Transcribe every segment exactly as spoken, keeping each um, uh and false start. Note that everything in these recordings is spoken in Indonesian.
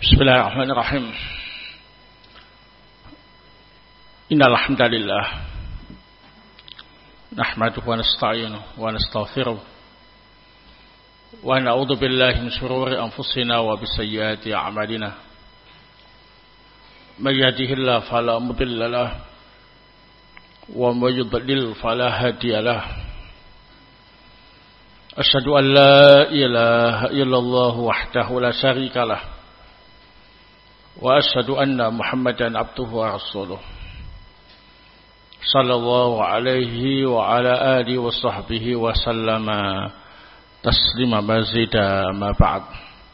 Bismillahirrahmanirrahim. Innal hamdalillah nahmaduhu wa nasta'inuhu wa nastaghfiruh wa na'udzu billahi min shururi anfusina wa bisayyiati a'malina. May yahdihillahu fala mudilla lahu wa may yudlil fala hadiya lahu. Asyhadu an la ilaha illallah wahdahu la syarika lahu wa asyhadu anna Muhammadan abduhu wa rasuluh sallallahu alaihi wa ala alihi wa sahbihi wa sallama taslima mazida ma ba'd.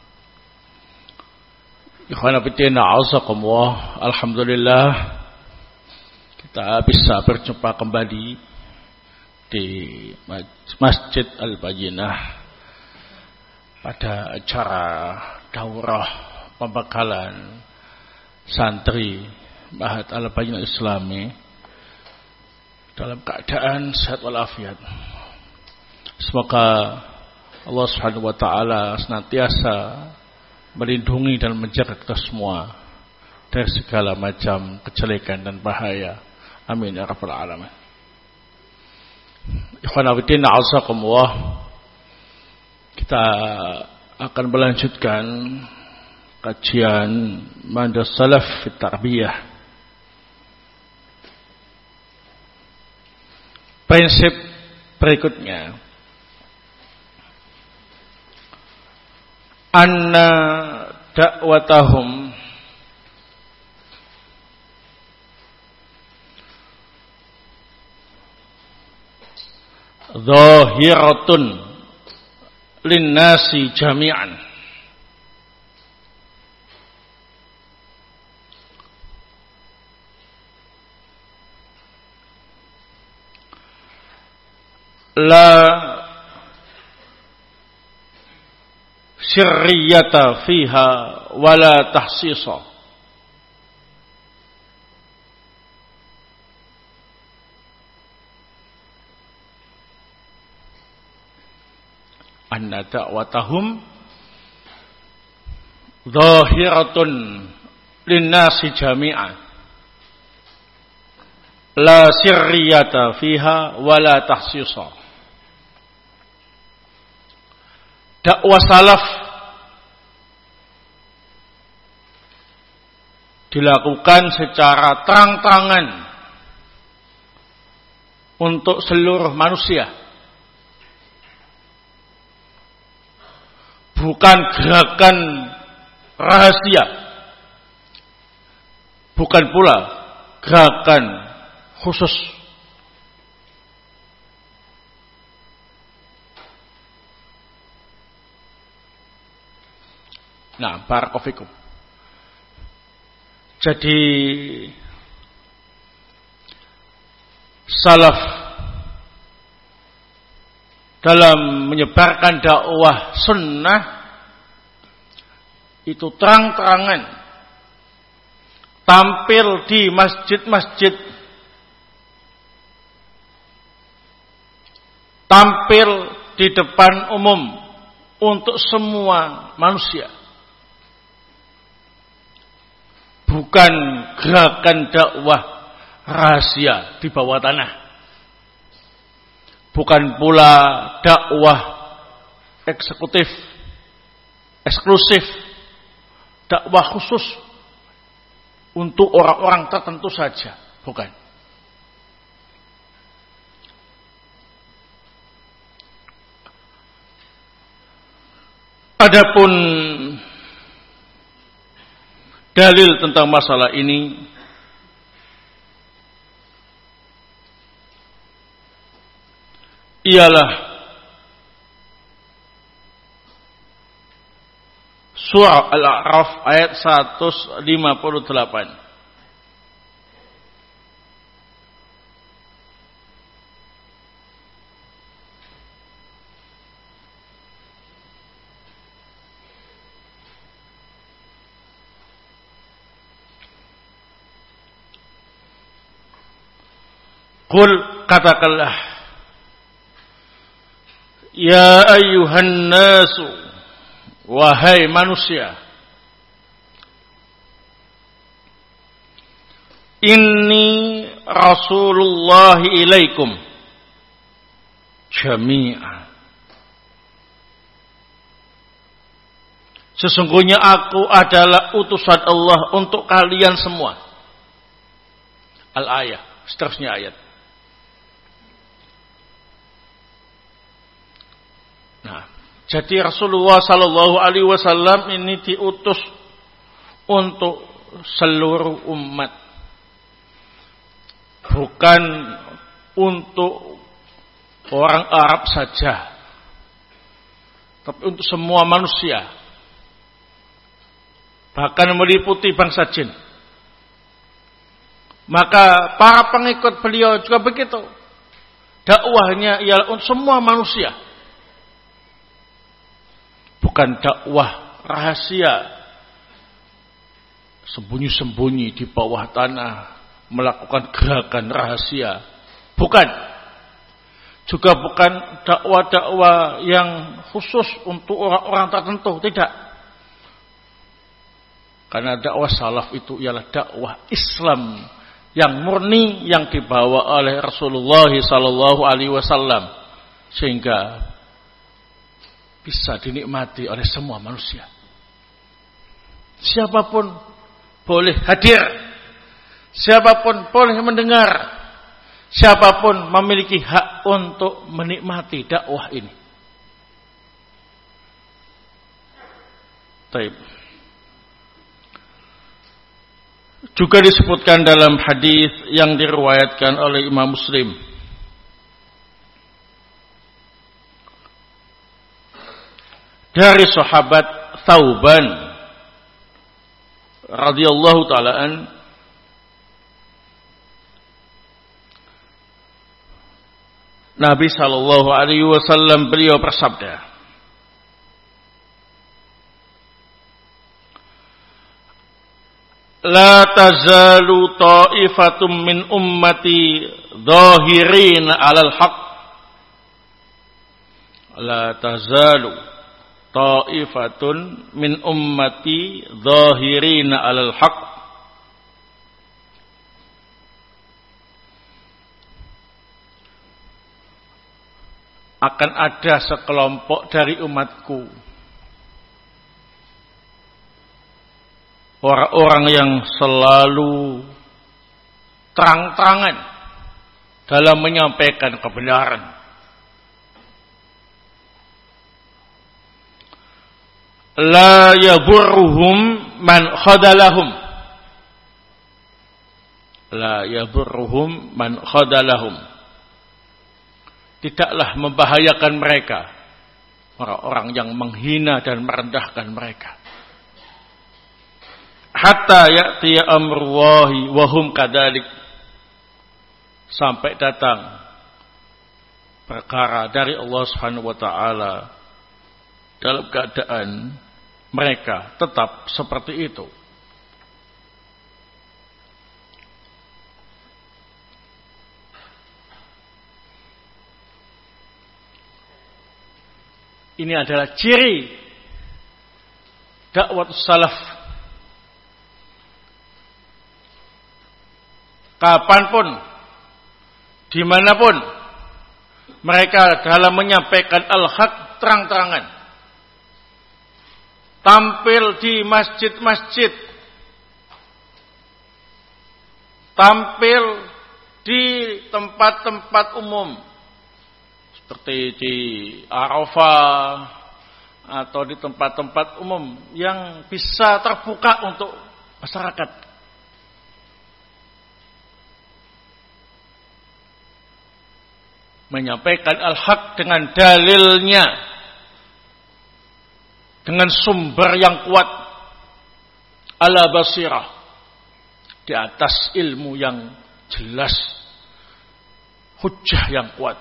Ikhwana fillah, a'azakumullah. Alhamdulillah kita bisa berjumpa kembali di Masjid Al-Bayyinah pada acara daurah pembekalan santri Ma'had Al-Bayyinah Islami dalam keadaan sehat walafiat. Semoga Allah Subhanahu wa taala senantiasa melindungi dan menjaga kita semua dari segala macam kejelekan dan bahaya. Amin ya rabbal alamin. Ikhwan fillah, a'azakumullah. Kita akan melanjutkan kajian Manhaj Salaf fi Tarbiyah. Prinsip berikutnya, anna da'watahum zahiratun linnasi jami'an. La sirriyata fiha wala tahsisa. Anna da'watahum zahiratun linnasi jami'an. La sirriyata fiha wala tahsisa. Dakwah salaf dilakukan secara terang-terangan untuk seluruh manusia, bukan gerakan rahasia, bukan pula gerakan khusus. Nah, barakallahu fikum. Jadi salaf dalam menyebarkan dakwah sunnah itu terang-terangan tampil di masjid-masjid, tampil di depan umum untuk semua manusia. Bukan gerakan dakwah rahasia di bawah tanah. Bukan pula dakwah eksekutif, eksklusif, dakwah khusus untuk orang-orang tertentu saja. Bukan. Adapun dalil tentang masalah ini ialah surah Al-A'raf ayat seratus lima puluh delapan. Qul, katakanlah, ya ayyuhan nasu, wahai manusia, Inni Rasulullah ilaikum jami'an. Sesungguhnya aku adalah utusan Allah untuk kalian semua. Al-ayah, seterusnya ayat. Nah, jadi Rasulullah sallallahu alaihi wasallam ini diutus untuk seluruh umat. Bukan untuk orang Arab saja, tapi untuk semua manusia. Bahkan meliputi bangsa jin. Maka para pengikut beliau juga begitu. Dakwahnya ialah untuk semua manusia. Bukan dakwah rahasia, sembunyi-sembunyi di bawah tanah, melakukan gerakan rahasia. Bukan. Juga bukan dakwah-dakwah yang khusus untuk orang-orang tertentu. Tidak. Karena dakwah salaf itu ialah dakwah Islam yang murni yang dibawa oleh Rasulullah sallallahu alaihi wasallam sehingga bisa dinikmati oleh semua manusia. Siapapun boleh hadir, siapapun boleh mendengar, siapapun memiliki hak untuk menikmati dakwah ini. Baik. Juga disebutkan dalam hadis yang diriwayatkan oleh Imam Muslim dari sahabat Thauban radhiyallahu taala an, Nabi sallallahu alaihi wasallam beliau bersabda, La tazalu ta'ifatum min ummati zahirin 'alal haqq. La tazalu ta'ifatun min ummati zahirin 'alal haqq. Akan ada sekelompok dari umatku, orang-orang yang selalu terang-terangan dalam menyampaikan kebenaran. La yaburruhum man khadalahum. La yaburruhum man khadalahum. Tidaklah membahayakan mereka orang-orang yang menghina dan merendahkan mereka. Hatta ya'tiya amrullahi wa hum kadzalik, sampai datang perkara dari Allah Subhanahu wa taala dalam keadaan mereka tetap seperti itu. Ini adalah ciri dakwah salaf. Kapanpun, dimanapun, mereka dalam menyampaikan al-haq terang-terangan. Tampil di masjid-masjid, tampil di tempat-tempat umum, seperti di Arafah, atau di tempat-tempat umum yang bisa terbuka untuk masyarakat. Menyampaikan al-haq dengan dalilnya, dengan sumber yang kuat, ala basirah, di atas ilmu yang jelas, hujjah yang kuat.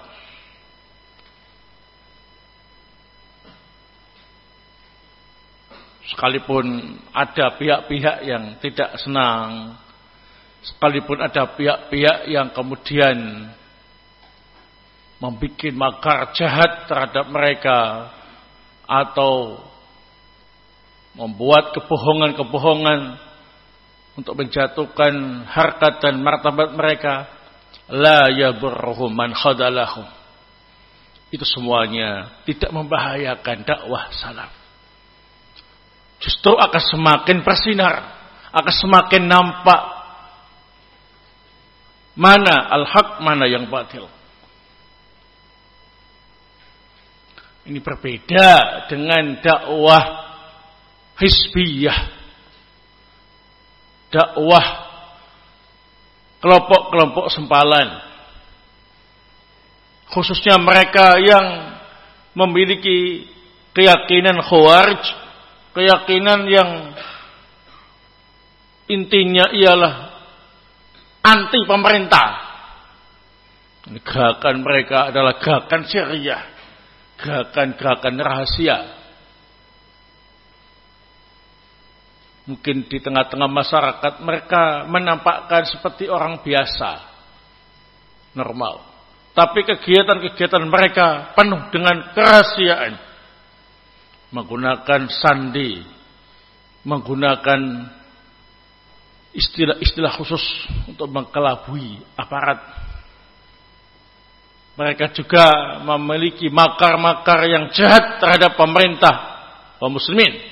Sekalipun ada pihak-pihak yang tidak senang, sekalipun ada pihak-pihak yang kemudian membuat makar jahat terhadap mereka atau membuat kebohongan-kebohongan untuk menjatuhkan harkat dan martabat mereka, la yaburruhum man khadalahum. Itu semuanya tidak membahayakan dakwah salaf. Justru akan semakin bersinar, akan semakin nampak mana al-haq, mana yang batil. Ini berbeda dengan dakwah hizbiyah, dakwah kelompok-kelompok sempalan, khususnya mereka yang memiliki keyakinan khawarij, keyakinan yang intinya ialah anti pemerintah. Gerakan mereka adalah gerakan syariah, gerakan-gerakan rahasia. Mungkin di tengah-tengah masyarakat mereka menampakkan seperti orang biasa, normal. Tapi kegiatan-kegiatan mereka penuh dengan kerahasiaan. Menggunakan sandi, menggunakan istilah-istilah khusus untuk mengkelabui aparat. Mereka juga memiliki makar-makar yang jahat terhadap pemerintah kaum muslimin.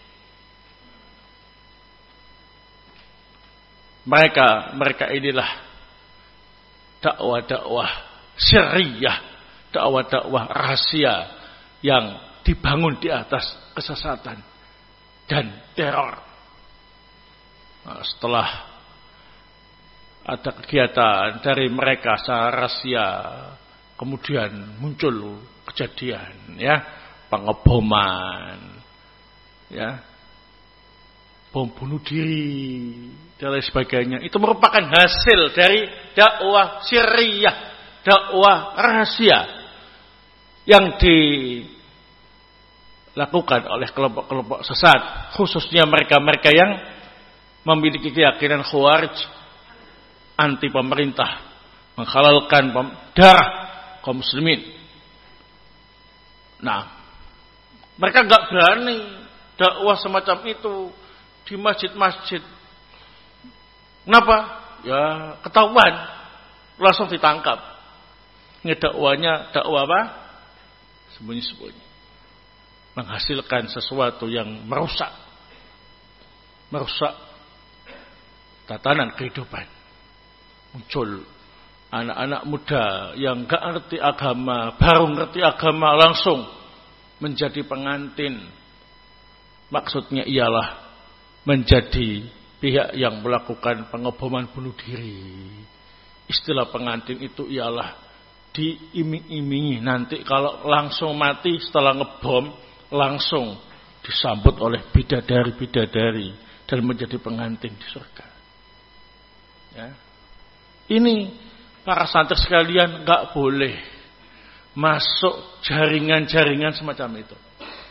Mereka, mereka inilah dakwah-dakwah syariah, dakwah-dakwah rahasia yang dibangun di atas kesesatan dan teror. Nah, setelah ada kegiatan dari mereka secara rahasia, kemudian muncul kejadian, ya, pengeboman, ya, bom bunuh diri dan lain sebagainya. Itu merupakan hasil dari dakwah syariah, dakwah rahasia yang dilakukan oleh kelompok-kelompok sesat, khususnya mereka-mereka yang memiliki keyakinan khawarij, anti pemerintah, menghalalkan darah kaum muslimin. Nah, mereka enggak berani dakwah semacam itu di masjid-masjid. Kenapa? Ya ketahuan, langsung ditangkap. Ngedakwanya dakwah apa? Sembunyi-sembunyi. Menghasilkan sesuatu yang merusak. Merusak tatanan kehidupan. Muncul anak-anak muda yang gak ngerti agama, baru ngerti agama langsung menjadi pengantin. Maksudnya ialah menjadi pihak yang melakukan pengeboman bunuh diri. Istilah pengantin itu ialah diiming-imingi nanti kalau langsung mati setelah ngebom langsung disambut oleh bidadari-bidadari dan menjadi pengantin di surga. Ya. Ini para santri sekalian enggak boleh masuk jaringan-jaringan semacam itu.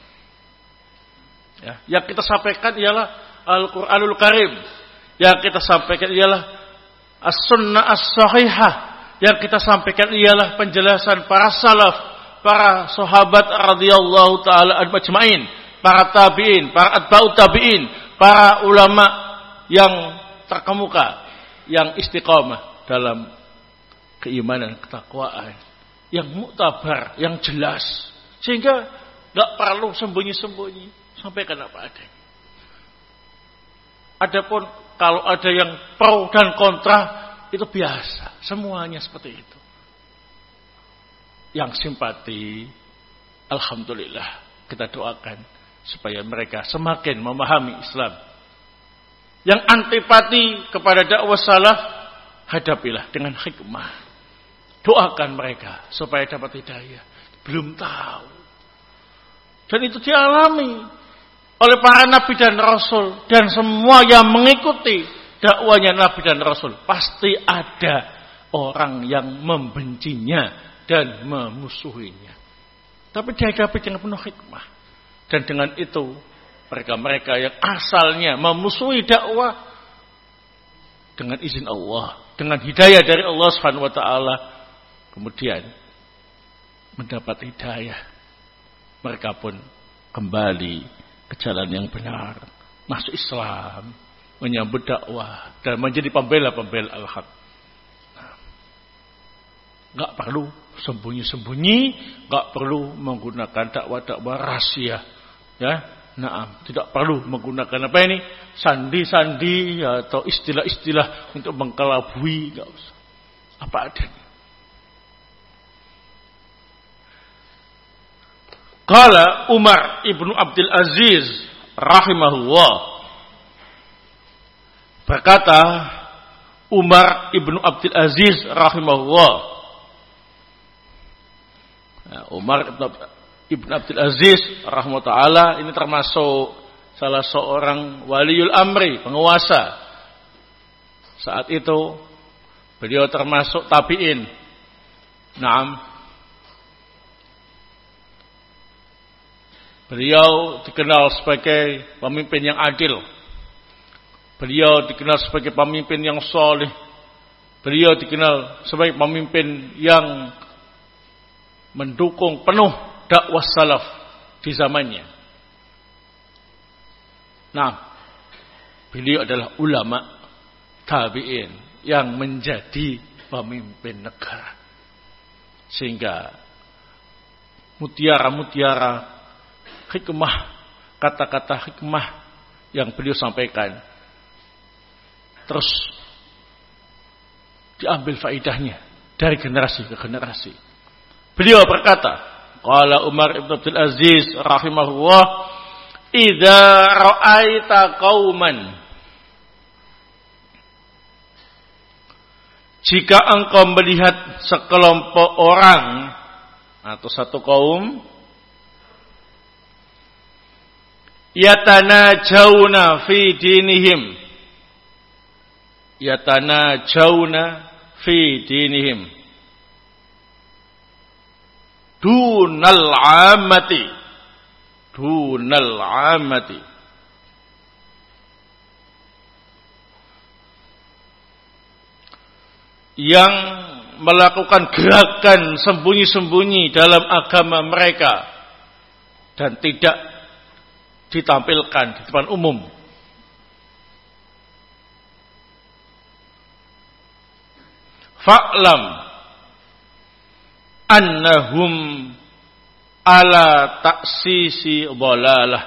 Ya, yang kita sampaikan ialah Al-Quranul Karim. Yang kita sampaikan ialah As-Sunnah As-Sahihah. Yang kita sampaikan ialah penjelasan para salaf, para sahabat radhiyallahu taala ajma'in, para tabi'in, para atba'ut tabi'in, para ulama yang terkemuka, yang istiqamah dalam keimanan, ketakwaan, yang muktabar, yang jelas. Sehingga enggak perlu sembunyi-sembunyi, sampaikan apa adanya. Adapun kalau ada yang pro dan kontra, itu biasa. Semuanya seperti itu. Yang simpati, alhamdulillah, kita doakan supaya mereka semakin memahami Islam. Yang antipati kepada dakwah salaf, hadapilah dengan hikmah. Doakan mereka supaya dapat hidayah. Belum tahu. Dan itu dialami oleh para nabi dan rasul, dan semua yang mengikuti dakwanya nabi dan rasul, pasti ada orang yang membencinya dan memusuhinya. Tapi dihadapi dengan penuh hikmah. Dan dengan itu mereka-mereka yang asalnya memusuhi dakwah, dengan izin Allah, dengan hidayah dari Allah Subhanahu wa taala, kemudian mendapat hidayah. Mereka pun kembali ke jalan yang benar, masuk Islam, menyambut dakwah dan menjadi pembela-pembela al-haq. Enggak perlu sembunyi-sembunyi, enggak perlu menggunakan dakwah-dakwah rahasia. Ya, naam, tidak perlu menggunakan apa ini? Sandi-sandi atau istilah-istilah untuk mengkelabui, enggak usah. Apa adanya. Qala Umar ibnu Abdul Aziz rahimahullah, berkata Umar ibnu Abdul Aziz rahimahullah. Nah, Umar ibnu Abdul Aziz rahimahullah ini termasuk salah seorang waliul amri, penguasa. Saat itu beliau termasuk tabi'in. Naam. Beliau dikenal sebagai pemimpin yang adil. Beliau dikenal sebagai pemimpin yang soleh. Beliau dikenal sebagai pemimpin yang mendukung penuh dakwah salaf di zamannya. Nah, beliau adalah ulama tabi'in yang menjadi pemimpin negara. Sehingga mutiara-mutiara hikmah, kata-kata hikmah yang beliau sampaikan terus diambil faidahnya dari generasi ke generasi. Beliau berkata, qala Umar ibn Abdul Aziz rahimahullah, idza ra'aita qauman, jika engkau melihat sekelompok orang atau satu kaum, yatanajawna fi dinihim, yatanajawna fi dinihim dunal amati, dunal amati, yang melakukan gerakan sembunyi-sembunyi dalam agama mereka dan tidak ditampilkan di depan umum. Fa'lam annahum ala taksisi dhalalah,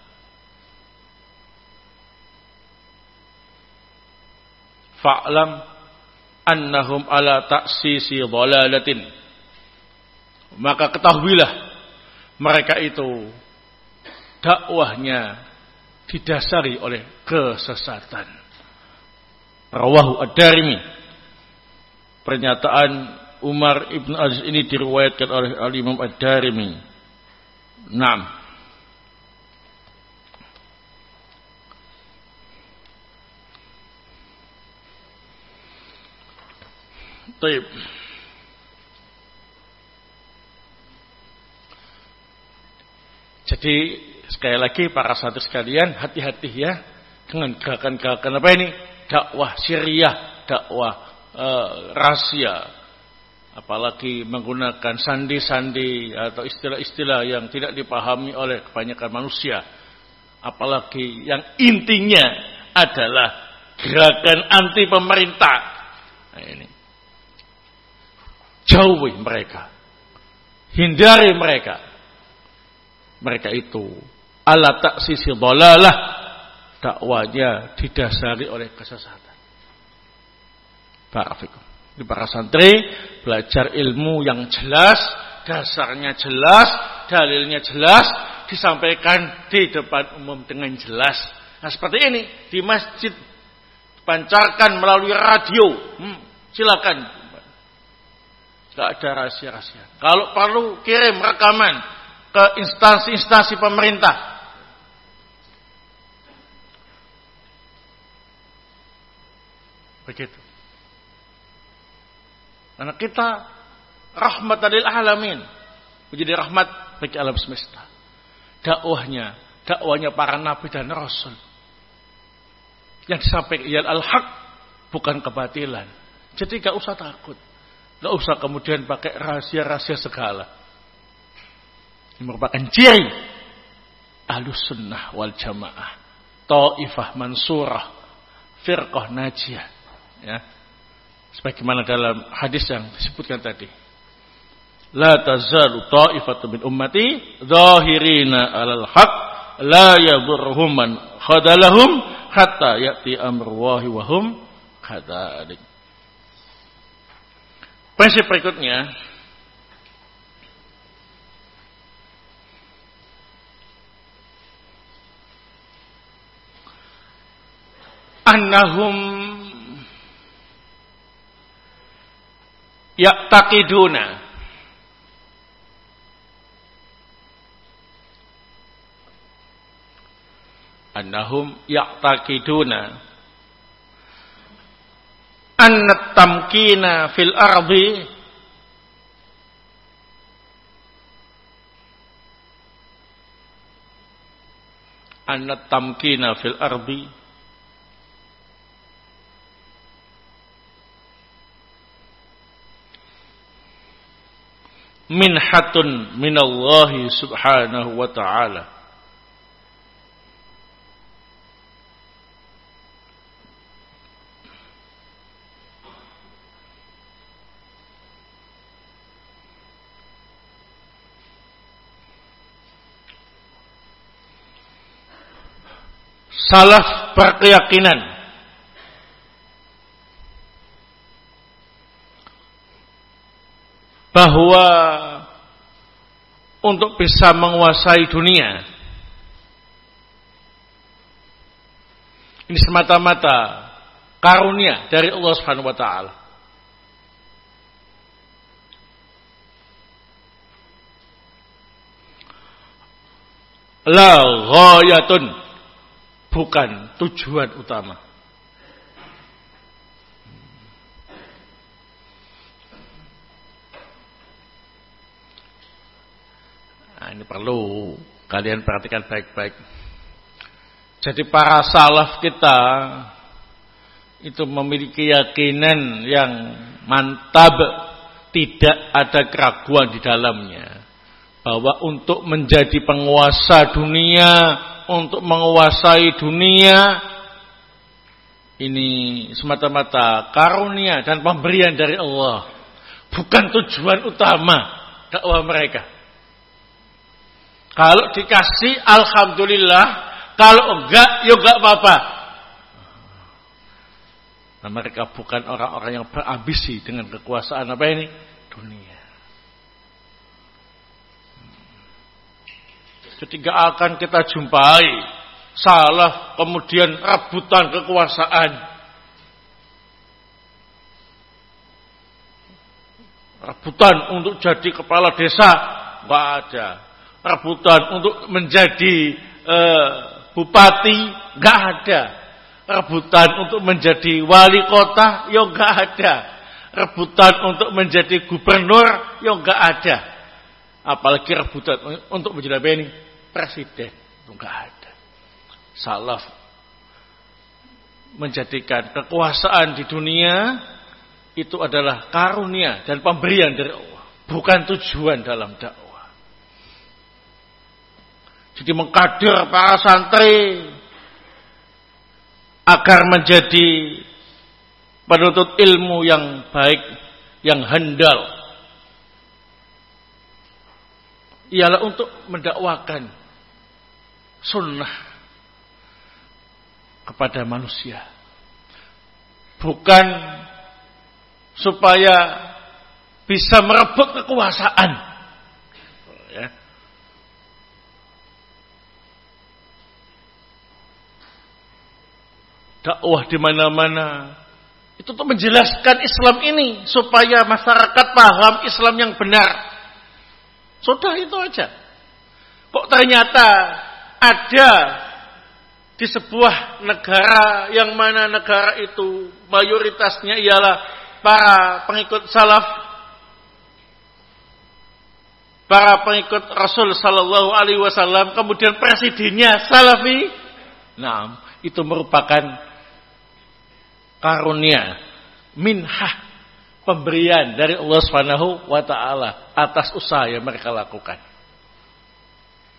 fa'lam annahum ala taksisi dhalalatin, maka ketahuilah mereka itu dakwahnya didasari oleh kesesatan. Rawahu Ad-Darimi. Pernyataan Umar ibn Aziz ini diriwayatkan oleh Al-Imam Ad-Darimi. Naam. Baik. Jadi sekali lagi para santri sekalian, hati-hati ya dengan gerakan-gerakan apa ini? Dakwah syariah, dakwah e, rahasia. Apalagi menggunakan sandi-sandi atau istilah-istilah yang tidak dipahami oleh kebanyakan manusia. Apalagi yang intinya adalah gerakan anti pemerintah. Nah, ini. Jauhi mereka. Hindari mereka. Mereka itu ala taksisi dhalalah, dakwanya didasari oleh kesesatan. Barakallahu. Di para santri belajar ilmu yang jelas, dasarnya jelas, dalilnya jelas, disampaikan di depan umum dengan jelas. Nah seperti ini di masjid pancarkan melalui radio, hmm, silakan. Tidak ada rahasia-rahasia. Kalau perlu kirim rekaman ke instansi-instansi pemerintah. Begitu. Karena kita rahmatan lil alamin, menjadi rahmat bagi alam semesta. Dakwahnya, dakwahnya para nabi dan rasul. Yang disampaikan ialah al-haq, bukan kebatilan. Jadi gak usah takut. Gak usah kemudian pakai rahasia-rahasia segala. Ini merupakan ciri Ahlus Sunnah wal Jamaah, Taifah Mansurah, firqah najiyah, ya. Sebagaimana dalam hadis yang disebutkan tadi. La tazalu ta'ifatu min ummati zahirina 'alal haq la yadurruhum man khadalahum hatta ya'ti amrullahi wa hum kadzalik. Prinsip berikutnya, annahum ya'taqiduna annahum ya'taqiduna anna tamkina fil ardi anna tamkina fil ardi minhatun minallahi subhanahu wa ta'ala. Salaf berkeyakinan bahwa untuk bisa menguasai dunia ini semata-mata karunia dari Allah Subhanahu wa taala. La ghayatun, bukan tujuan utama. Nah, ini perlu kalian perhatikan baik-baik. Jadi para salaf kita itu memiliki keyakinan yang mantap, tidak ada keraguan di dalamnya, bahwa untuk menjadi penguasa dunia, untuk menguasai dunia ini semata-mata karunia dan pemberian dari Allah, bukan tujuan utama dakwah mereka. Kalau dikasih alhamdulillah, kalau enggak ya enggak apa-apa. Nah, mereka bukan orang-orang yang berambisi dengan kekuasaan apa ini? Dunia. Jadi gak akan kita jumpai salaf kemudian rebutan kekuasaan. Rebutan untuk jadi kepala desa, gak ada. Rebutan untuk menjadi eh, bupati, gak ada. Rebutan untuk menjadi wali kota, ya gak ada. Rebutan untuk menjadi gubernur, ya gak ada. Apalagi rebutan untuk menjadi apa ini? Presiden, itu enggak ada. Salaf menjadikan kekuasaan di dunia itu adalah karunia dan pemberian dari Allah, bukan tujuan dalam dakwah. Jadi mengkader para santri agar menjadi penuntut ilmu yang baik, yang handal, ialah untuk mendakwakan sunnah kepada manusia, bukan supaya bisa merebut kekuasaan. Ya. Dakwah di mana-mana itu untuk menjelaskan Islam ini supaya masyarakat paham Islam yang benar. Sudah itu aja. Kok ternyata ada di sebuah negara yang mana negara itu mayoritasnya ialah para pengikut salaf, para pengikut Rasul sallallahu alaihi wasallam, kemudian presidennya salafi. Nah, itu merupakan karunia, minhah, pemberian dari Allah Subhanahu wa taala atas usaha yang mereka lakukan.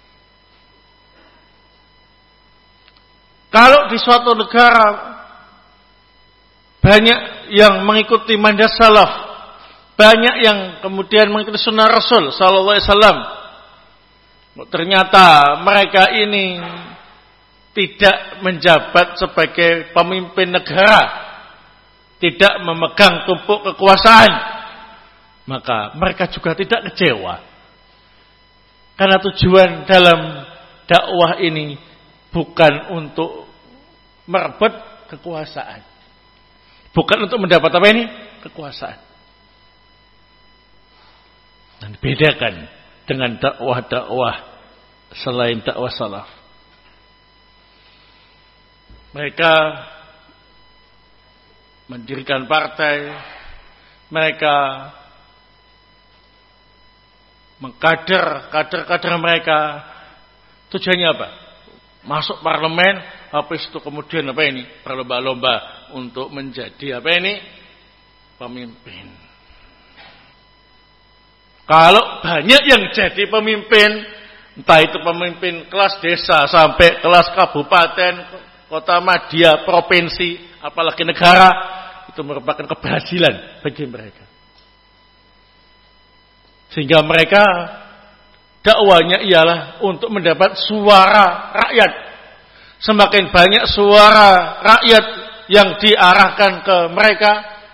Kalau di suatu negara banyak yang mengikuti manhaj salaf, banyak yang kemudian mengikuti sunnah Rasul sallallahu alaihi wasallam. Ternyata mereka ini tidak menjabat sebagai pemimpin negara, tidak memegang tumpuk kekuasaan, maka mereka juga tidak kecewa. Karena tujuan dalam dakwah ini bukan untuk merebut kekuasaan, bukan untuk mendapat apa ini? Kekuasaan. Dan bedakan dengan dakwah-dakwah selain dakwah salaf. Mereka mendirikan partai, mereka mengkader kader-kader mereka. Tujuannya apa? Masuk parlemen, habis itu kemudian apa ini? Berlomba-lomba untuk menjadi apa ini? Pemimpin. Kalau banyak yang jadi pemimpin, entah itu pemimpin kelas desa sampai kelas kabupaten, kota madya, provinsi, apalagi negara, itu merupakan keberhasilan bagi mereka. Sehingga mereka dakwanya ialah untuk mendapat suara rakyat. Semakin banyak suara rakyat yang diarahkan ke mereka,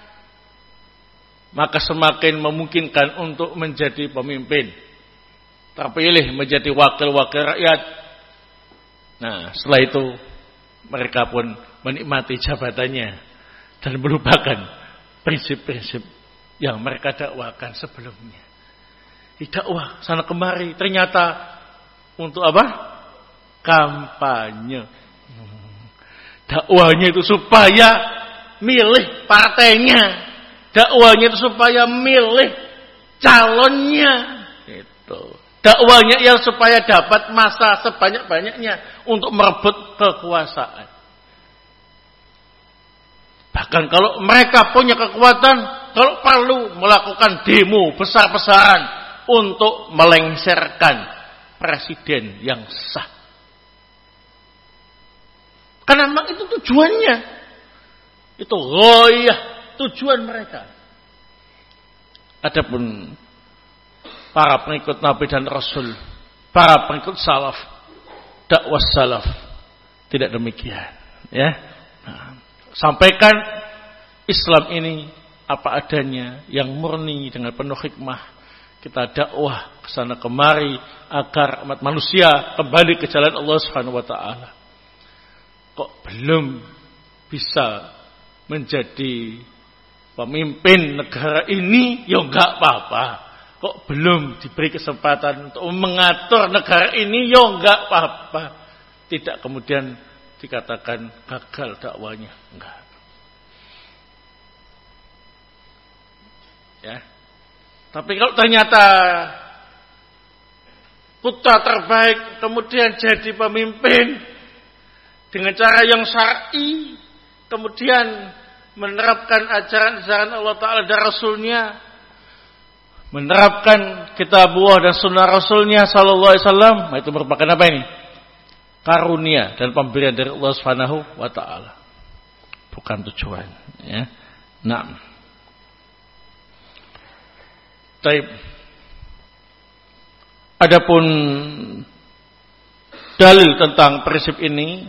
maka semakin memungkinkan untuk menjadi pemimpin, terpilih menjadi wakil-wakil rakyat. Nah, setelah itu mereka pun menikmati jabatannya dan melupakan prinsip-prinsip yang mereka dakwakan sebelumnya. Dakwah sana kemari ternyata untuk apa? Kampanye. Dakwahnya itu supaya milih partainya, dakwahnya itu supaya milih calonnya. Itu. Dakwahnya ya supaya dapat masa sebanyak-banyaknya untuk merebut kekuasaan. Bahkan kalau mereka punya kekuatan, kalau perlu melakukan demo besar-besaran untuk melengsarkan presiden yang sah. Karena memang itu tujuannya. Itu ghoyah, tujuan mereka. Adapun para pengikut Nabi dan Rasul, para pengikut salaf, dakwah salaf, tidak demikian. Ya, nah, sampaikan Islam ini apa adanya, yang murni dengan penuh hikmah. Kita dakwah ke sana kemari agar umat manusia kembali ke jalan Allah Subhanahu wa taala. Kok belum bisa menjadi pemimpin negara ini, ya enggak apa-apa. Kok belum diberi kesempatan untuk mengatur negara ini, ya enggak apa-apa. Tidak kemudian dikatakan gagal dakwanya, enggak. Ya. Tapi kalau ternyata putra terbaik kemudian jadi pemimpin dengan cara yang syar'i, kemudian menerapkan ajaran-ajaran Allah Ta'ala dan Rasulnya, menerapkan kitabullah dan sunnah Rasulnya Sallallahu Alaihi Wasallam, itu merupakan apa ini? Karunia dan pemberian dari Allah Subhanahu Wa Ta'ala, bukan tujuan. Ya. Nah. Taib. Adapun dalil tentang prinsip ini,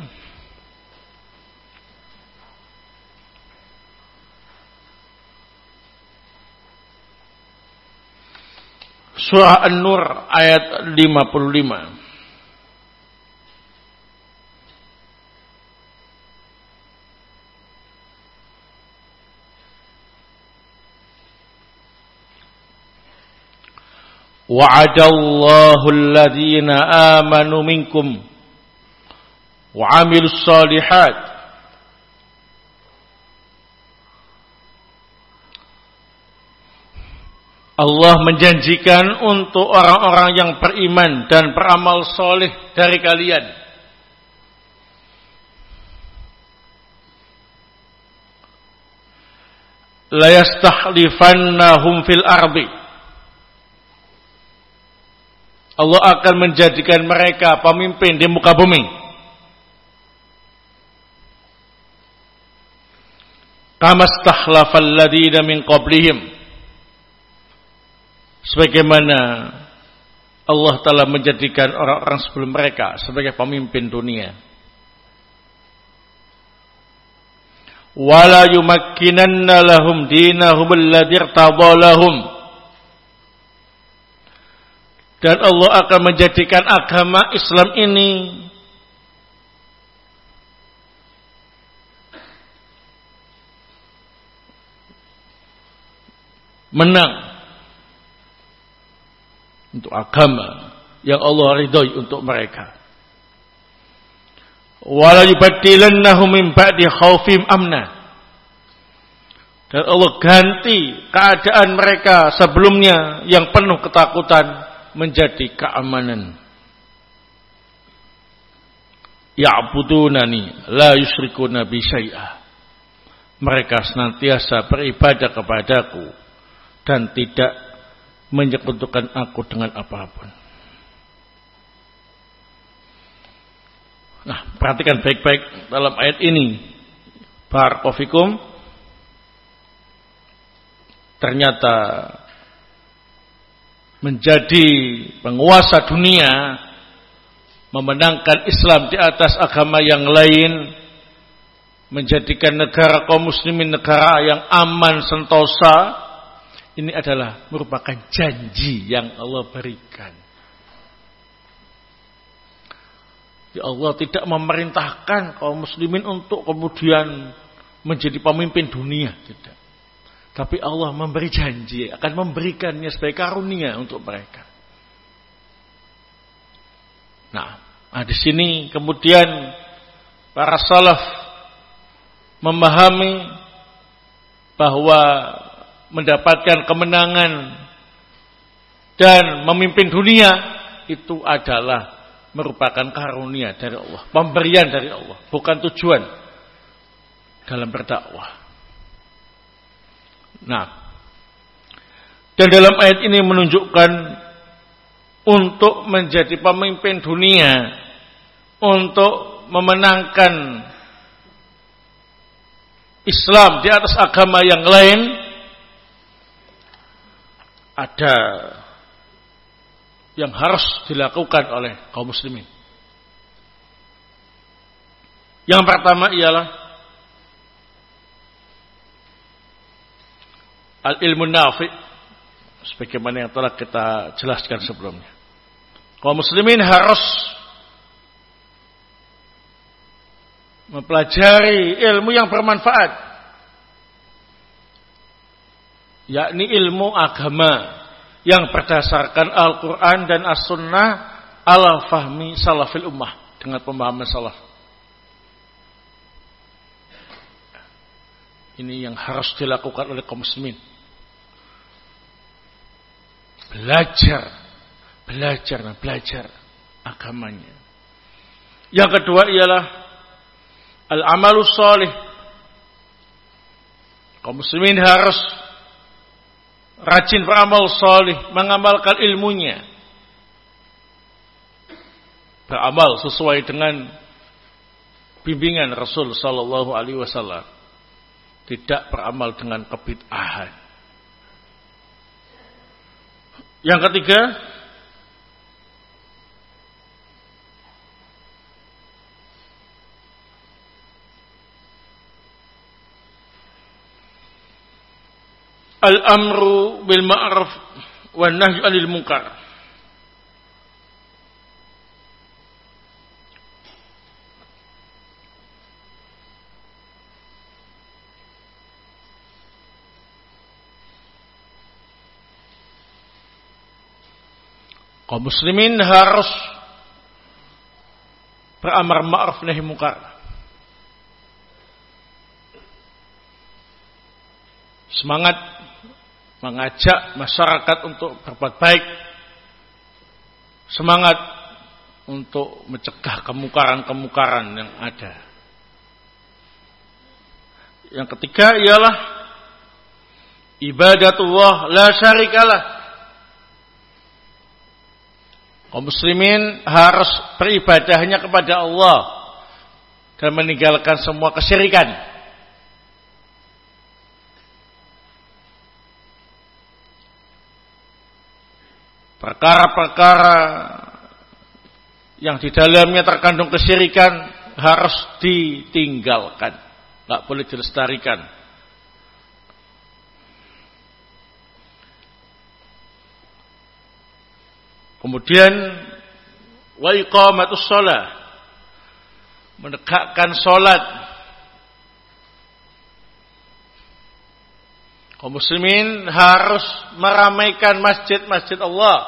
Surah An-Nur ayat lima puluh lima. Wa'adallahu alladhina amanu minkum wa 'amilus shalihat Allah menjanjikan untuk orang-orang yang beriman dan beramal soleh dari kalian, la yastakhlifannahum fil ardi, Allah akan menjadikan mereka pemimpin di muka bumi. Kama stakhlafal ladzina min qablihim, sebagaimana Allah Ta'ala menjadikan orang-orang sebelum mereka sebagai pemimpin dunia. Wala yumakkinanna lahum dinahum alladzi irtadha lahum, dan Allah akan menjadikan agama Islam ini menang untuk agama yang Allah ridhoi untuk mereka. Wala yubaddilannahum min ba'di khaufihim amna, dan Allah ganti keadaan mereka sebelumnya yang penuh ketakutan menjadi keamanan. Ya'budunani la yusyrikuna bi syai'a, mereka senantiasa beribadah kepadaku dan tidak menyekutukan aku dengan apapun. Nah, perhatikan baik-baik dalam ayat ini. Barakallahu fikum. Ternyata menjadi penguasa dunia, memenangkan Islam di atas agama yang lain, menjadikan negara kaum muslimin negara yang aman sentosa, ini adalah merupakan janji yang Allah berikan. Ya Allah tidak memerintahkan kaum muslimin untuk kemudian menjadi pemimpin dunia, tidak. Tapi Allah memberi janji akan memberikannya sebagai karunia untuk mereka. Nah, nah di sini kemudian para salaf memahami bahwa mendapatkan kemenangan dan memimpin dunia itu adalah merupakan karunia dari Allah, pemberian dari Allah, bukan tujuan dalam berdakwah. Nah, dan dalam ayat ini menunjukkan untuk menjadi pemimpin dunia, untuk memenangkan Islam di atas agama yang lain, ada yang harus dilakukan oleh kaum muslimin. Yang pertama ialah al-ilmu nafi', sebagaimana yang telah kita jelaskan sebelumnya. Kaum muslimin harus mempelajari ilmu yang bermanfaat, yakni ilmu agama yang berdasarkan Al-Quran dan As-Sunnah ala fahmi salafil ummah, dengan pemahaman salaf. Ini yang harus dilakukan oleh kaum muslimin. Belajar, belajar, dan belajar agamanya. Yang kedua ialah al-amalus shalih. Kaum muslimin harus rajin beramal salih, mengamalkan ilmunya, beramal sesuai dengan bimbingan Rasul sallallahu alaihi wasallam, tidak beramal dengan kebid'ahan. Yang ketiga, al-amru bil ma'ruf wan nahyu 'anil munkar. Kaum muslimin harus beramar ma'ruf nahi munkar. Semangat mengajak masyarakat untuk berbuat baik, semangat untuk mencegah kemungkaran-kemungkaran yang ada. Yang ketiga ialah ibadatullah la syarikalah. Kaum muslimin harus beribadahnya kepada Allah dan meninggalkan semua kesyirikan. perkara-perkara yang di dalamnya terkandung kesyirikan harus ditinggalkan, enggak boleh dilestarikan. Kemudian wa iqamatus shalah, menegakkan salat. Kaum muslimin harus meramaikan masjid-masjid Allah,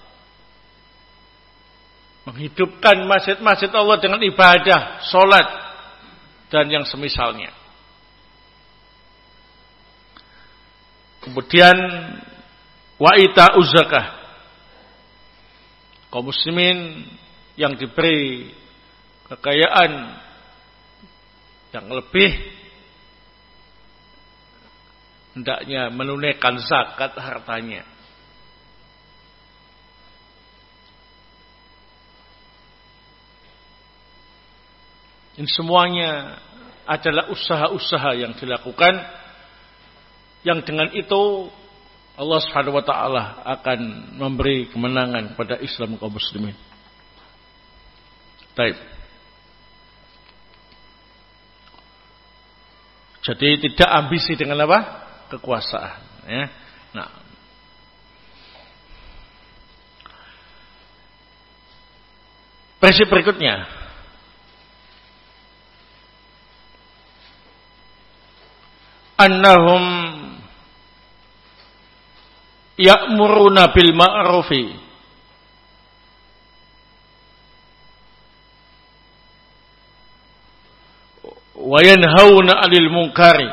menghidupkan masjid-masjid Allah dengan ibadah, salat dan yang semisalnya. Kemudian wa ita'uz zakah. Kaum muslimin yang diberi kekayaan yang lebih hendaknya menunaikan zakat hartanya. Ini semuanya adalah usaha-usaha yang dilakukan, yang dengan itu Allah Subhanahu wa taala akan memberi kemenangan kepada Islam kaum muslimin. Baik. Jadi tidak ambisi dengan apa? Kekuasaan, ya. Nah, prinsip berikutnya, annahum ya'muruna bil ma'rufi wa yanhauna 'anil munkari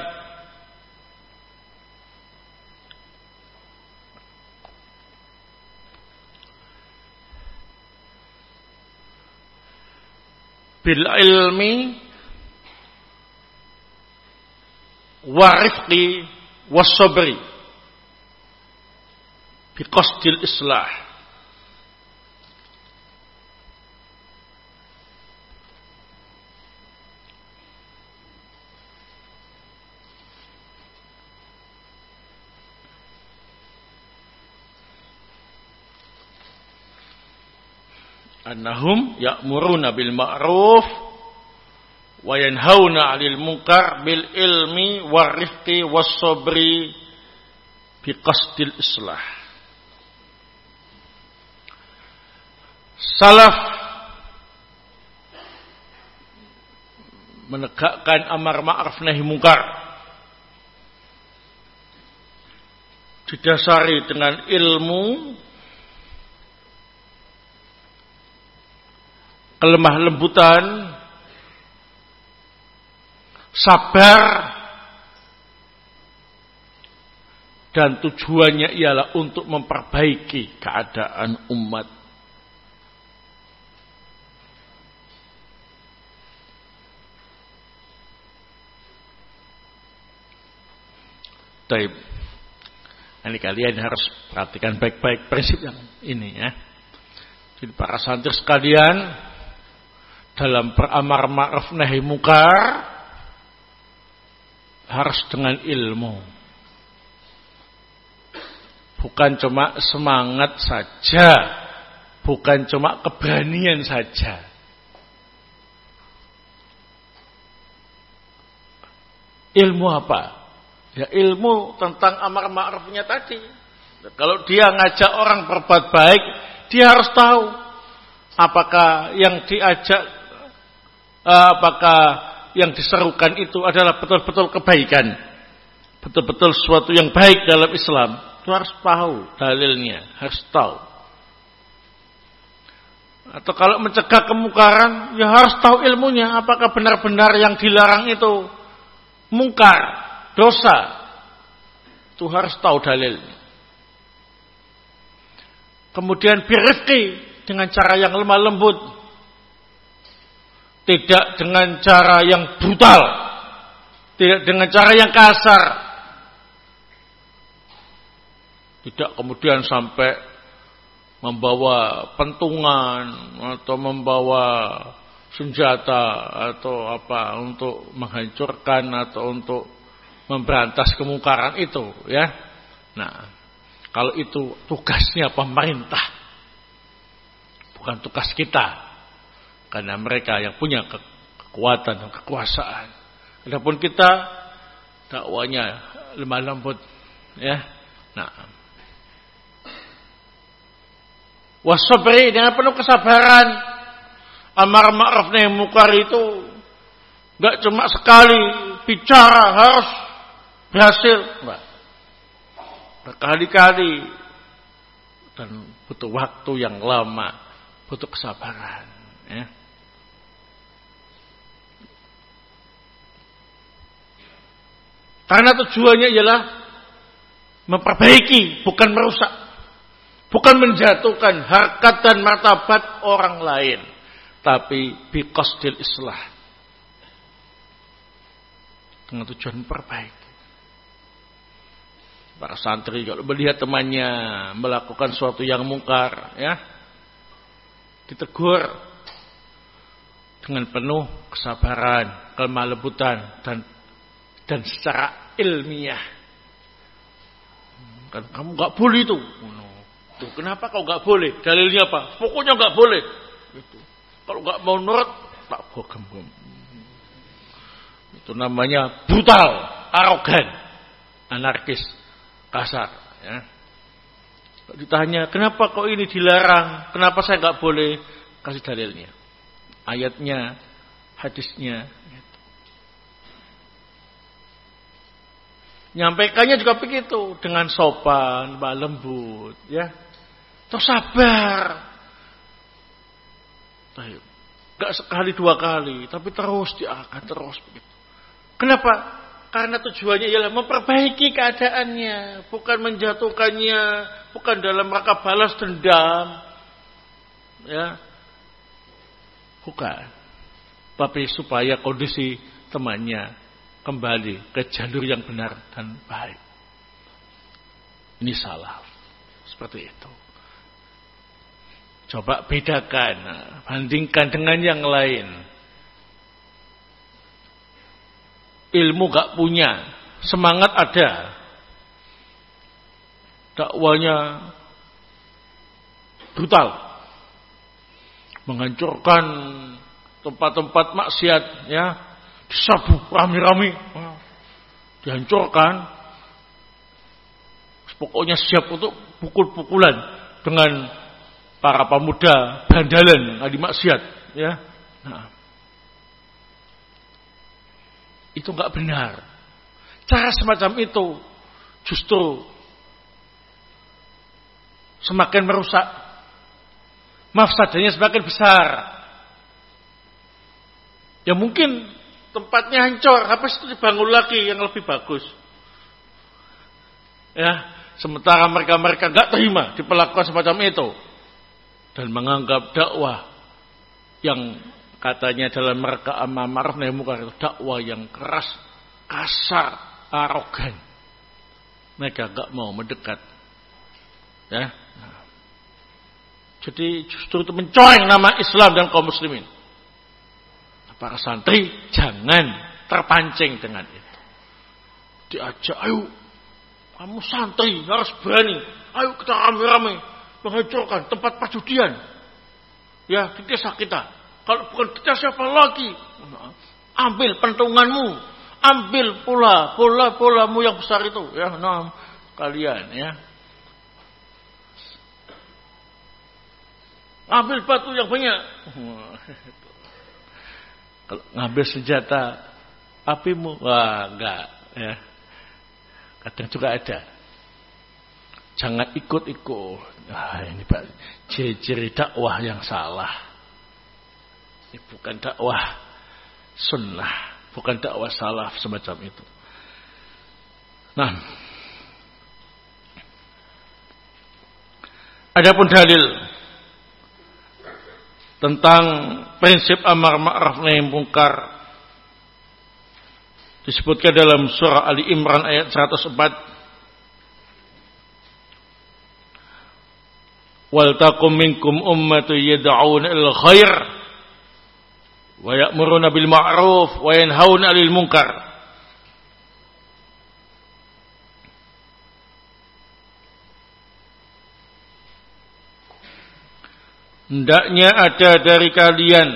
bil ilmi wa rifqi was sabri bi qasdil islah. Annahum ya'muruna bil ma'ruf wa yanhauna 'anil munkar bil ilmi war rifqi was sabri bi qasdil islah. Salaf menegakkan amar ma'ruf nahi munkar didasari dengan ilmu, kelemah lembutan, sabar, dan tujuannya ialah untuk memperbaiki keadaan umat. Taib. Ini kalian harus perhatikan baik-baik prinsip yang ini, ya. Jadi para santri sekalian, dalam beramar ma'ruf nahi munkar harus dengan ilmu, bukan cuma semangat saja, bukan cuma keberanian saja. Ilmu apa? Ya ilmu tentang amar ma'rufnya tadi. Kalau dia ngajak orang berbuat baik, dia harus tahu apakah yang diajak, apakah yang diserukan itu adalah betul-betul kebaikan, betul-betul sesuatu yang baik dalam Islam. Itu harus tahu dalilnya, harus tahu. Atau kalau mencegah kemungkaran, ya harus tahu ilmunya, apakah benar-benar yang dilarang itu mungkar, dosa. Itu harus tahu dalilnya. Kemudian birifqi, dengan cara yang lemah lembut, tidak dengan cara yang brutal, tidak dengan cara yang kasar, tidak kemudian sampai membawa pentungan atau membawa senjata atau apa untuk menghancurkan atau untuk memberantas kemungkaran itu, ya. Nah, Kalau itu tugasnya pemerintah, bukan tugas kita. Karena mereka yang punya kekuatan dan kekuasaan. Adapun kita dakwanya lemah lembut, ya. Nah, wasabri, dengan penuh kesabaran. Amar ma'ruf nahi munkar itu enggak cuma sekali bicara harus berhasil, enggak. Berkali-kali dan butuh waktu yang lama, butuh kesabaran, ya. Karena tujuannya ialah memperbaiki, bukan merusak, bukan menjatuhkan harkat dan martabat orang lain, tapi biqasdil islah, dengan tujuan memperbaiki. Para santri kalau melihat temannya melakukan sesuatu yang mungkar, ya, ditegur dengan penuh kesabaran, kelemah lembutan, dan dan secara ilmiah. Kan kamu nggak boleh itu. Tuh, kenapa kau nggak boleh? Dalilnya apa? Pokoknya nggak boleh. Itu. Kalau nggak mau nurut, tak bogem. Itu namanya brutal, arogan, anarkis, kasar. Ya. Ditanya, kenapa kok ini dilarang? Kenapa saya nggak boleh? Kasih dalilnya, ayatnya, hadisnya. Nyampaikannya juga begitu, dengan sopan, lembut, ya. Terus sabar. Gak sekali dua kali, tapi terus diarahkan, terus begitu. Kenapa? Karena tujuannya ialah memperbaiki keadaannya, bukan menjatuhkannya, bukan dalam rangka balas dendam, ya. Bukan. Tapi supaya kondisi temannya kembali ke jalur yang benar dan baik. Ini salaf. Seperti itu. Coba bedakan, bandingkan dengan yang lain. Ilmu gak punya, semangat ada, dakwanya brutal, menghancurkan tempat-tempat maksiat, ya, disabu rame-rame, dihancurkan. Pokoknya siap untuk pukul-pukulan dengan para pemuda bandalan ahli maksiat, ya. Nah, itu enggak benar. Cara semacam itu justru semakin merusak, mafsadahnya semakin besar. Ya mungkin tempatnya hancur, habis itu dibangun lagi yang lebih bagus. Ya, sementara mereka-mereka enggak terima diperlakukan semacam itu dan menganggap dakwah yang katanya dalam mereka amar ma'ruf nahi munkar itu dakwah yang keras, kasar, arogan. Mereka enggak mau mendekat. Ya. Jadi justru itu mencoreng nama Islam dan kaum muslimin. Para santri jangan terpancing dengan itu. Diajak, ayo kamu santri harus berani. Ayo kita rame-rame menghancurkan tempat perjudian. Ya, di desa kita. Kalau bukan kita siapa lagi? Ambil pentunganmu, ambil pula bola-bolamu yang besar itu. Ya, nah kalian, ya. Ambil batu yang banyak. Kalau ngambil senjata apimu, wah enggak, ya. Kadang juga ada. Jangan ikut-ikut. Nah, ini Pak, ciri-ciri dakwah yang salah. Ini bukan dakwah sunnah, bukan dakwah salaf semacam itu. Nah, adapun dalil tentang prinsip amar ma'ruf nahi munkar disebutkan dalam surah Ali Imran ayat seratus empat. Wal takum minkum ummatun yad'una ilal khair wa ya'muruna bil ma'ruf wa yanhauna 'anil munkar. hendaknya ada dari kalian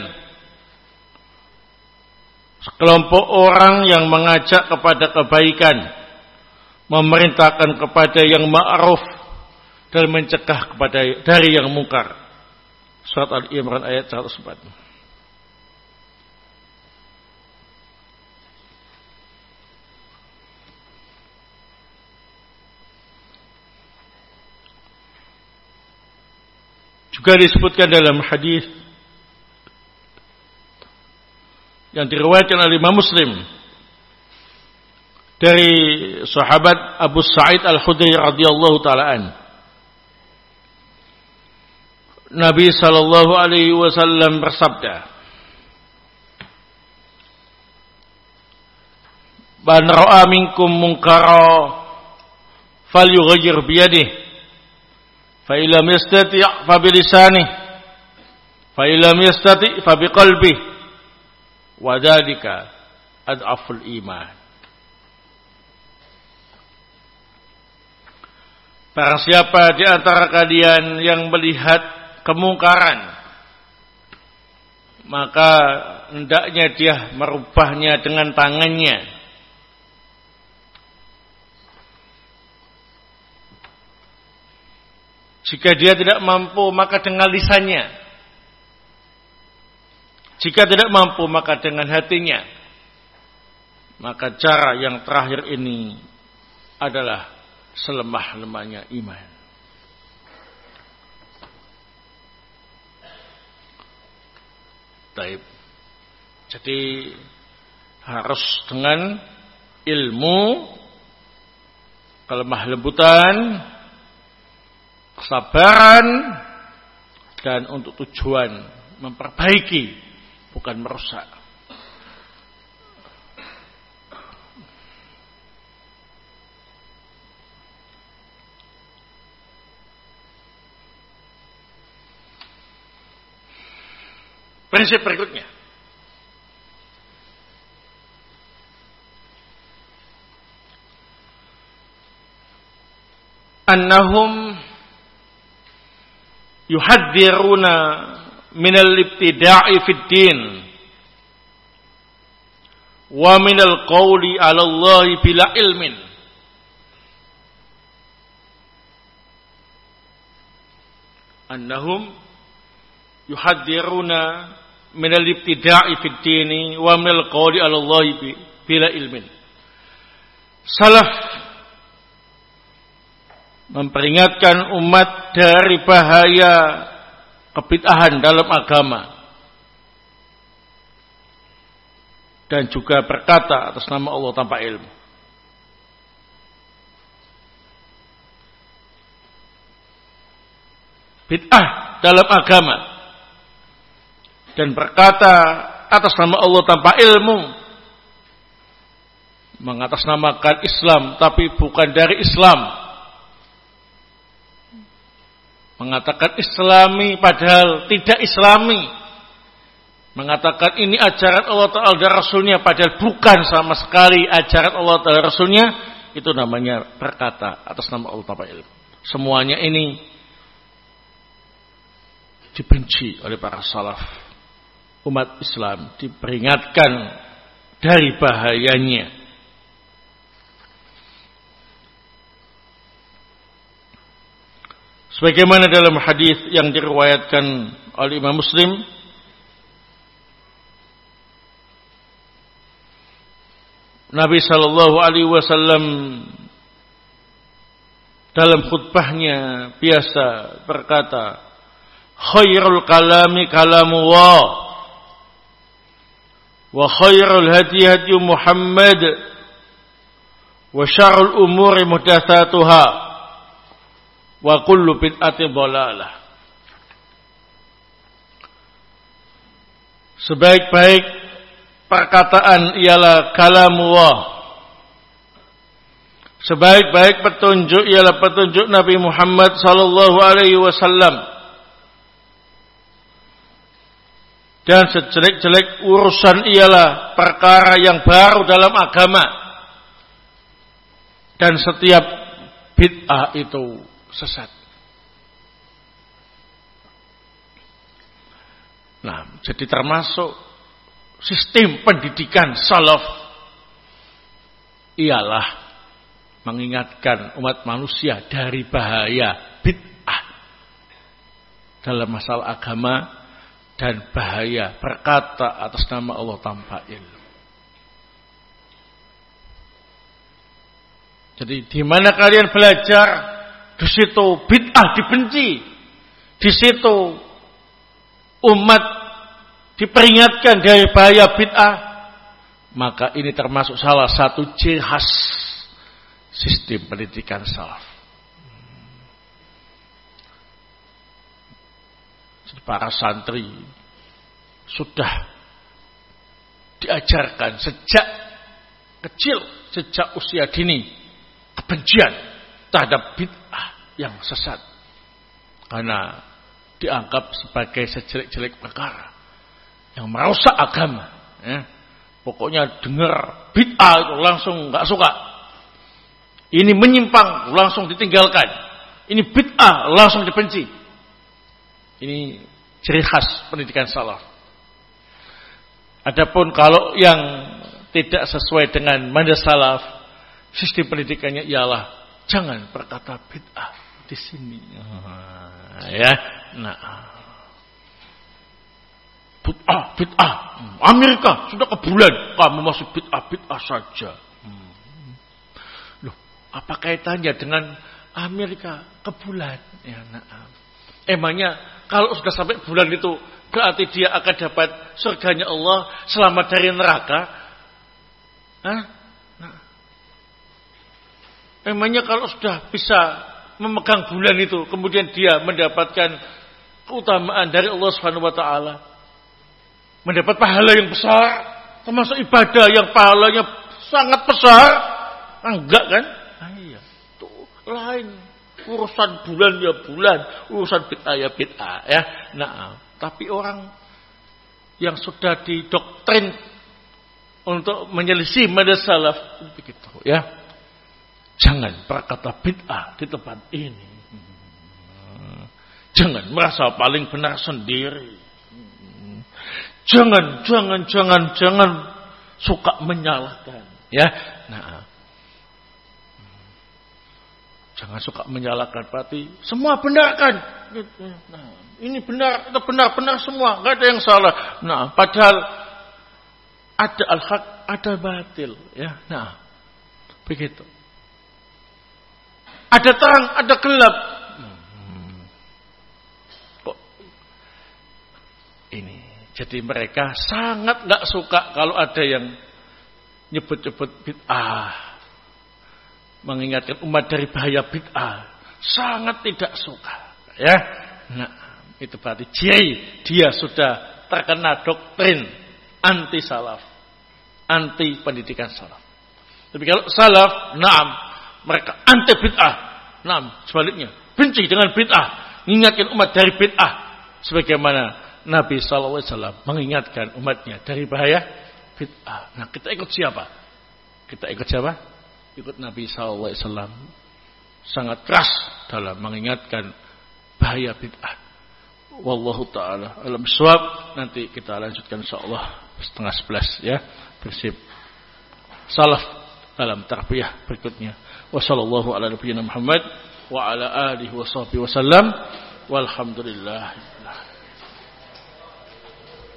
sekelompok orang yang mengajak kepada kebaikan, memerintahkan kepada yang ma'ruf dan mencegah kepada dari yang mungkar. Surat Al-Imran ayat seratus empat. Juga disebutkan dalam hadis yang diriwayatkan oleh Imam Muslim dari sahabat Abu Sa'id Al-Khudri radhiyallahu taala an. Nabi sallallahu alaihi wasallam bersabda, "Man ra'a minkum munkara falyughayyir bi yadihi, fa illam yastati' fa bi lisanihi, fa illam yastati' fa bi qalbihi, wa dzalika ad'aful iman." Barang siapa di antara kalian yang melihat kemungkaran, maka hendaknya dia merubahnya dengan tangannya. Jika dia tidak mampu, maka dengan lisannya. Jika tidak mampu, maka dengan hatinya. Maka cara yang terakhir ini adalah selemah-lemahnya iman. Taib. Jadi harus dengan ilmu, kelemah lembutan, kesabaran, dan untuk tujuan memperbaiki, bukan merusak. Prinsip berikutnya, annahum yuhadziruna minal ibtida'i fid din wa minal qawli 'ala Allah bila ilmin. Annahum yuhadziruna minal ibtida'i fid dini wa minal qawli 'ala Allah bila ilmin. Salaf memperingatkan umat dari bahaya kebid'ahan dalam agama dan juga berkata atas nama Allah tanpa ilmu. Bid'ah dalam agama dan berkata atas nama Allah tanpa ilmu, mengatasnamakan Islam tapi bukan dari Islam, mengatakan Islami padahal tidak Islami, mengatakan ini ajaran Allah Ta'ala dan Rasulnya padahal bukan sama sekali ajaran Allah Ta'ala dan Rasulnya. Itu namanya berkata atas nama Allah tanpa ilmu. Semuanya ini dibenci oleh para salaf. Umat Islam diperingatkan dari bahayanya. Sebagaimana dalam hadis yang diriwayatkan oleh Imam Muslim, Nabi sallallahu alaihi wasallam dalam khutbahnya biasa berkata, "Khairul kalami kalamullah wa khairul hadi hadi Muhammad wa syarrul umuri muhdatsatuha wa kullu bid'atin dhalalah." Sebaik-baik perkataan ialah kalamullah. Sebaik-baik petunjuk ialah petunjuk Nabi Muhammad sallallahu alaihi wasallam. Dan sejelek-jelek urusan ialah perkara yang baru dalam agama. Dan setiap bid'ah itu sesat. Nah, jadi termasuk sistem pendidikan salaf ialah mengingatkan umat manusia dari bahaya bid'ah dalam masalah agama dan bahaya berkata atas nama Allah tanpa ilmu. Jadi di mana kalian belajar, di situ bid'ah dibenci, di situ umat diperingatkan dari bahaya bid'ah, maka ini termasuk salah satu ciri khas sistem pendidikan salaf. Jadi para santri sudah diajarkan sejak kecil, sejak usia dini, kebencian terhadap bid'ah yang sesat, karena dianggap sebagai sejelek-jelek perkara yang merusak agama. Ya. Pokoknya dengar bid'ah itu langsung nggak suka. Ini menyimpang langsung ditinggalkan. Ini bid'ah langsung dibenci. Ini ciri khas pendidikan salaf. Adapun kalau yang tidak sesuai dengan manhaj salaf, sistem pendidikannya ialah jangan berkata bid'ah di sini. Ya, nah, bid'ah, bid'ah. Amerika sudah ke bulan, kamu masih bid'ah, bid'ah saja. Loh, apa kaitannya dengan Amerika ke bulan? Ya, nah. Emangnya kalau sudah sampai bulan itu berarti dia akan dapat surganya Allah, selamat dari neraka? Hah? Nah. Emangnya kalau sudah bisa memegang bulan itu, kemudian dia mendapatkan keutamaan dari Allah Subhanahu wa taala, mendapat pahala yang besar, termasuk ibadah yang pahalanya sangat besar? Enggak kan? Ah, iya, tuh lain. Urusan bulan ya bulan, urusan bid'ah ya bid'ah, ya. Nah, tapi orang yang sudah didoktrin untuk menyelisih manhaj salaf begitu, ya. Jangan berkata bid'ah di tempat ini. Jangan merasa paling benar sendiri. Jangan, jangan, jangan, jangan suka menyalahkan, ya. Nah, jangan suka menyalahkan, berarti semua benar kan? Nah, ini benar, itu benar-benar semua, nggak ada yang salah. Nah, padahal ada al-haq, ada batil, ya. Nah, begitu. Ada terang, ada gelap. Hmm. Kok ini? Jadi mereka sangat nggak suka kalau ada yang nyebut-nyebut bid'ah, mengingatkan umat dari bahaya bid'ah, sangat tidak suka, ya. Nah, itu berarti dia, dia sudah terkena doktrin anti salaf, anti pendidikan salaf. Tapi kalau salaf, naam, mereka anti bid'ah, naam, sebaliknya benci dengan bid'ah, mengingatkan umat dari bid'ah, sebagaimana Nabi Sallallahu Alaihi Wasallam mengingatkan umatnya dari bahaya bid'ah. Nah, kita ikut siapa? Kita ikut siapa? Ikut Nabi Sallallahu Alaihi Wasallam, sangat keras dalam mengingatkan bahaya bid'ah. Wallahu ta'ala alam shawab. Nanti kita lanjutkan insyaallah setengah sebelas, ya, prinsip salaf dalam tarbiyah berikutnya. Wassallallahu ala nabiyyina Muhammad wa ala alihi wa sahbihi wasallam walhamdulillah.